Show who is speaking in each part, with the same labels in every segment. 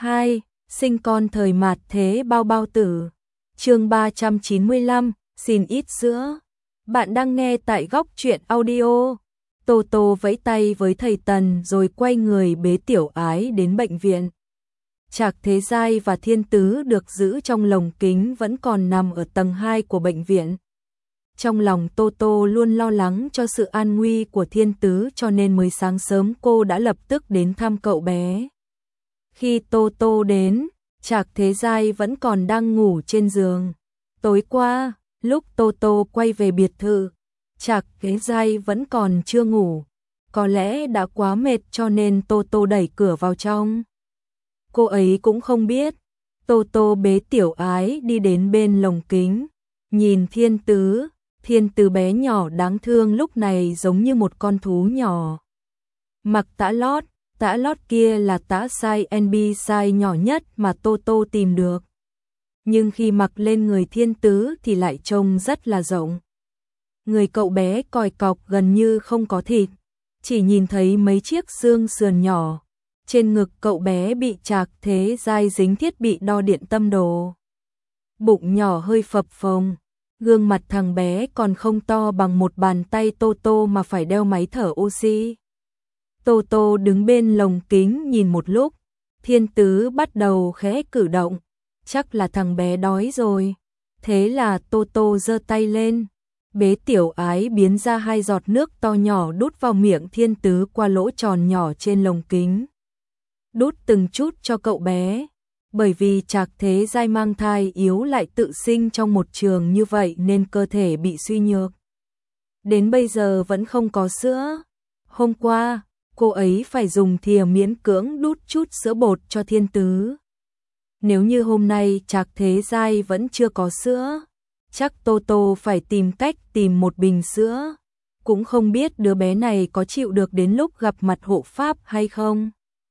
Speaker 1: 2. Sinh con thời mạt thế bao bao tử. Chương 395, xin ít sữa. Bạn đang nghe tại Góc Truyện Audio. Tô Tô vẫy tay với thầy Tần rồi quay người bế Tiểu Ái đến bệnh viện. Trạc Thế Giai và Thiên Tứ được giữ trong lồng kính vẫn còn nằm ở tầng 2 của bệnh viện. Trong lòng Tô Tô luôn lo lắng cho sự an nguy của Thiên Tứ cho nên mới sáng sớm cô đã lập tức đến thăm cậu bé. Khi Tô Tô đến, Trạc Thế Giai vẫn còn đang ngủ trên giường. Tối qua, lúc Tô Tô quay về biệt thự, Trạc Thế Giai vẫn còn chưa ngủ. Có lẽ đã quá mệt cho nên Tô Tô đẩy cửa vào trong. Cô ấy cũng không biết. Tô Tô bế Tiểu Ái đi đến bên lồng kính, nhìn Thiên Tứ bé nhỏ đáng thương lúc này giống như một con thú nhỏ. Mặc tã lót kia là tã size NB size nhỏ nhất mà Tô Tô tìm được. Nhưng khi mặc lên người Thiên Tứ thì lại trông rất là rộng. Người cậu bé còi cọc gần như không có thịt, chỉ nhìn thấy mấy chiếc xương sườn nhỏ. Trên ngực cậu bé bị Trạc Thế Giai dính thiết bị đo điện tâm đồ. Bụng nhỏ hơi phập phồng, gương mặt thằng bé còn không to bằng một bàn tay Tô Tô mà phải đeo máy thở oxy. Tô Tô đứng bên lồng kính nhìn một lúc, Thiên Tứ bắt đầu khẽ cử động, chắc là thằng bé đói rồi. Thế là Tô Tô giơ tay lên, bế Tiểu Ái biến ra 2 giọt nước to nhỏ đút vào miệng Thiên Tứ qua lỗ tròn nhỏ trên lồng kính. Đút từng chút cho cậu bé, bởi vì Trạc Thế Giai mang thai yếu lại tự sinh trong một trường như vậy nên cơ thể bị suy nhược. Đến bây giờ vẫn không có sữa. Hôm qua, cô ấy phải dùng thìa miễn cưỡng đút chút sữa bột cho Thiên Tứ. Nếu như hôm nay Trạc Thế Giai vẫn chưa có sữa, chắc Tô Tô phải tìm cách tìm một bình sữa. Cũng không biết đứa bé này có chịu được đến lúc gặp mặt hộ pháp hay không.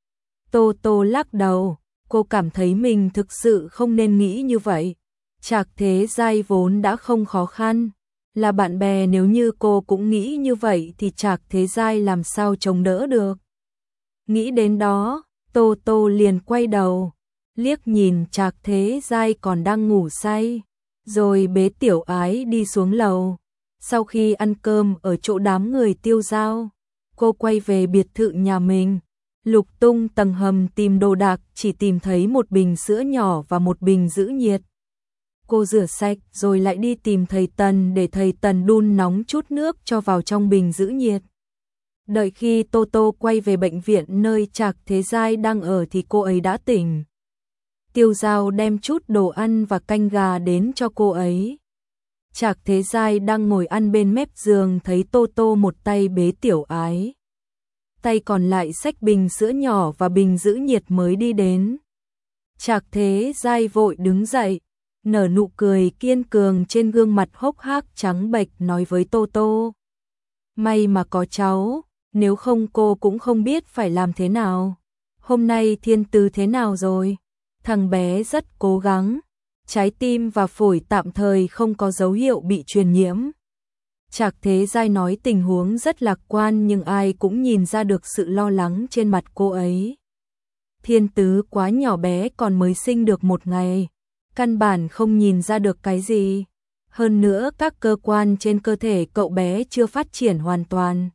Speaker 1: Tô Tô lắc đầu, cô cảm thấy mình thực sự không nên nghĩ như vậy. Trạc Thế Giai vốn đã không khó khăn, là bạn bè, nếu như cô cũng nghĩ như vậy thì Trạc Thế Giai làm sao chống đỡ được. Nghĩ đến đó, Tô Tô liền quay đầu, liếc nhìn Trạc Thế Giai còn đang ngủ say, rồi bế Tiểu Ái đi xuống lầu. Sau khi ăn cơm ở chỗ đám người Tiêu Dao, cô quay về biệt thự nhà mình. Lục tung tầng hầm tìm đồ đạc, chỉ tìm thấy một bình sữa nhỏ và một bình giữ nhiệt. Cô rửa sạch rồi lại đi tìm thầy Tần để thầy Tần đun nóng chút nước cho vào trong bình giữ nhiệt. Đợi khi Tô Tô quay về bệnh viện nơi Trạc Thế Giai đang ở thì cô ấy đã tỉnh. Tiêu Dao đem chút đồ ăn và canh gà đến cho cô ấy. Trạc Thế Giai đang ngồi ăn bên mép giường thấy Tô Tô một tay bế Tiểu Ái, tay còn lại xách bình sữa nhỏ và bình giữ nhiệt mới đi đến. Trạc Thế Giai vội đứng dậy, nở nụ cười kiên cường trên gương mặt hốc hác trắng bệch nói với Tô Tô. May mà có cháu, nếu không cô cũng không biết phải làm thế nào. Hôm nay Thiên Tứ thế nào rồi? Thằng bé rất cố gắng, trái tim và phổi tạm thời không có dấu hiệu bị truyền nhiễm. Trạc Thế Giai nói tình huống rất lạc quan nhưng ai cũng nhìn ra được sự lo lắng trên mặt cô ấy. Thiên Tứ quá nhỏ bé còn mới sinh được 1 ngày, căn bản không nhìn ra được cái gì. Hơn nữa các cơ quan trên cơ thể cậu bé chưa phát triển hoàn toàn.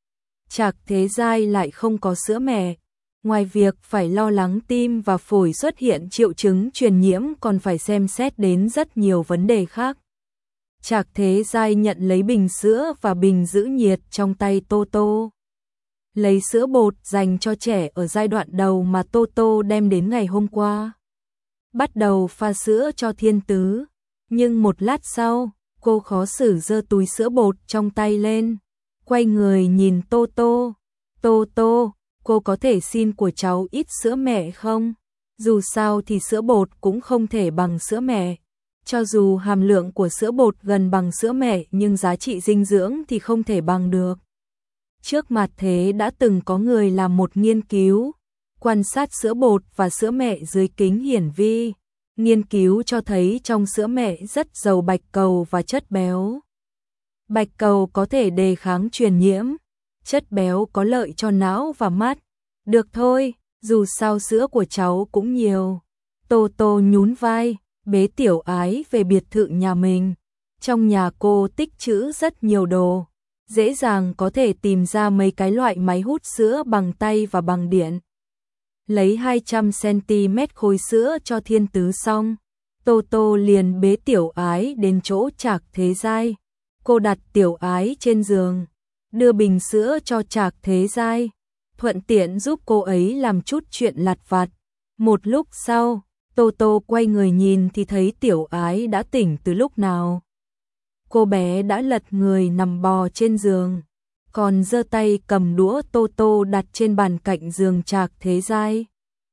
Speaker 1: Trạc Thế Giai lại không có sữa mẹ. Ngoài việc phải lo lắng tim và phổi xuất hiện triệu chứng truyền nhiễm còn phải xem xét đến rất nhiều vấn đề khác. Trạc Thế Giai nhận lấy bình sữa và bình giữ nhiệt trong tay Tô Tô. Lấy sữa bột dành cho trẻ ở giai đoạn đầu mà Tô Tô đem đến ngày hôm qua. Bắt đầu pha sữa cho Thiên Tứ. Nhưng một lát sau, cô khó xử giơ túi sữa bột trong tay lên. Quay người nhìn Tô Tô. Tô Tô, cô có thể xin của cháu ít sữa mẹ không? Dù sao thì sữa bột cũng không thể bằng sữa mẹ. Cho dù hàm lượng của sữa bột gần bằng sữa mẹ nhưng giá trị dinh dưỡng thì không thể bằng được. Trước mặt thế đã từng có người làm một nghiên cứu, quan sát sữa bột và sữa mẹ dưới kính hiển vi. Nghiên cứu cho thấy trong sữa mẹ rất giàu bạch cầu và chất béo. Bạch cầu có thể đề kháng truyền nhiễm, chất béo có lợi cho não và mắt. Được thôi, Dù sao sữa của cháu cũng nhiều. Tô Tô nhún vai, bế Tiểu Ái về biệt thự nhà mình. Trong nhà cô tích trữ rất nhiều đồ, dễ dàng có thể tìm ra mấy cái loại máy hút sữa bằng tay và bằng điện. Lấy 200cm khối sữa cho Thiên Tứ xong, Tô Tô liền bế Tiểu Ái đến chỗ Trạc Thế Giai. Cô đặt Tiểu Ái trên giường, đưa bình sữa cho Trạc Thế Giai, thuận tiện giúp cô ấy làm chút chuyện lặt vặt. Một lúc sau, Tô Tô quay người nhìn thì thấy Tiểu Ái đã tỉnh từ lúc nào. Cô bé đã lật người nằm bò trên giường, còn giơ tay cầm đũa Tô Tô đặt trên bàn cạnh giường Trạc Thế Giai.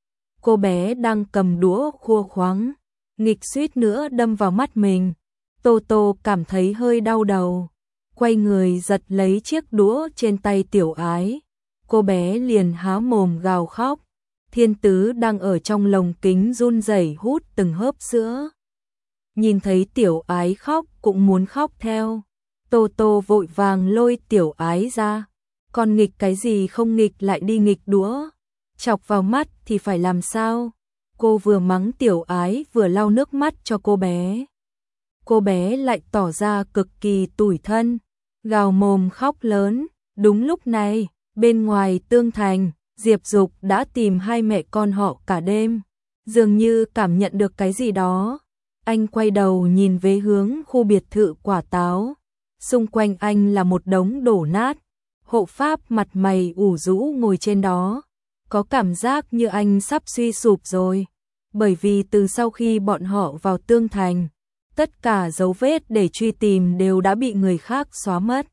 Speaker 1: Cô bé đang cầm đũa khua khoắng, nghịch suýt nữa đâm vào mắt mình. Tô Tô cảm thấy hơi đau đầu, quay người giật lấy chiếc đũa trên tay Tiểu Ái. Cô bé liền há mồm gào khóc. Thiên Tứ đang ở trong lồng kính run rẩy hút từng hớp sữa. Nhìn thấy Tiểu Ái khóc cũng muốn khóc theo. Tô Tô vội vàng lôi Tiểu Ái ra. Còn nghịch cái gì không nghịch lại đi nghịch đũa. Chọc vào mắt thì phải làm sao? Cô vừa mắng Tiểu Ái vừa lau nước mắt cho cô bé. Cô bé lại tỏ ra cực kỳ tủi thân, gào mồm khóc lớn. Đúng lúc này, bên ngoài Tương Thành, Diệp Dục đã tìm hai mẹ con họ cả đêm. Dường như cảm nhận được cái gì đó, anh quay đầu nhìn về hướng khu biệt thự Quả Táo. Xung quanh anh là một đống đổ nát. Hộ pháp mặt mày ủ rũ ngồi trên đó, có cảm giác như anh sắp suy sụp rồi. Bởi vì từ sau khi bọn họ vào Tương Thành, tất cả dấu vết để truy tìm đều đã bị người khác xóa mất.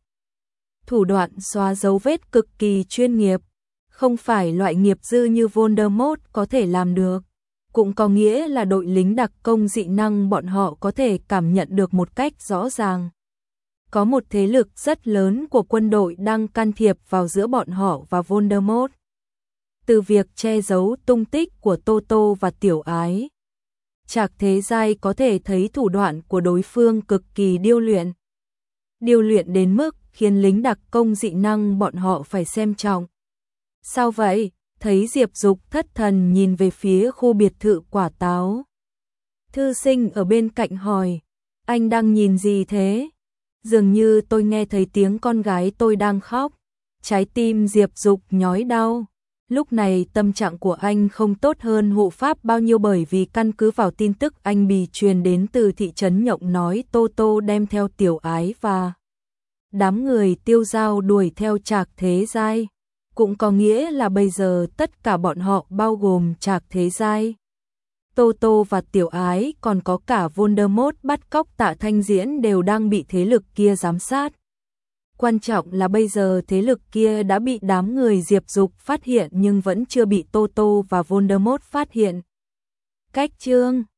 Speaker 1: Thủ đoạn xóa dấu vết cực kỳ chuyên nghiệp, không phải loại nghiệp dư như Voldemort có thể làm được. Cũng có nghĩa là đội lính đặc công dị năng bọn họ có thể cảm nhận được một cách rõ ràng. Có một thế lực rất lớn của quân đội đang can thiệp vào giữa bọn họ và Voldemort. Từ việc che giấu tung tích của Tô Tô và Tiểu Ái, Trạc Thế Giai có thể thấy thủ đoạn của đối phương cực kỳ điêu luyện. Điêu luyện đến mức khiến lính đặc công dị năng bọn họ phải xem trọng. Sao vậy? Thấy Diệp Dục thất thần nhìn về phía khu biệt thự Quả Táo. Thư sinh ở bên cạnh hỏi, anh đang nhìn gì thế? Dường như tôi nghe thấy tiếng con gái tôi đang khóc. Trái tim Diệp Dục nhói đau. Lúc này tâm trạng của anh không tốt hơn hộ pháp bao nhiêu, bởi vì căn cứ vào tin tức anh bị truyền đến từ thị trấn Nhộng nói Tô Tô đem theo Tiểu Ái và đám người Tiêu Dao đuổi theo Trạc Thế Giai. Cũng có nghĩa là bây giờ tất cả bọn họ bao gồm Trạc Thế Giai, Tô Tô và Tiểu Ái, còn có cả Voldemort bắt cóc Tạ Thanh Diễn đều đang bị thế lực kia giám sát. Quan trọng là bây giờ thế lực kia đã bị đám người Diệp Dục phát hiện nhưng vẫn chưa bị Tô Tô và Voldemort phát hiện. Cách chương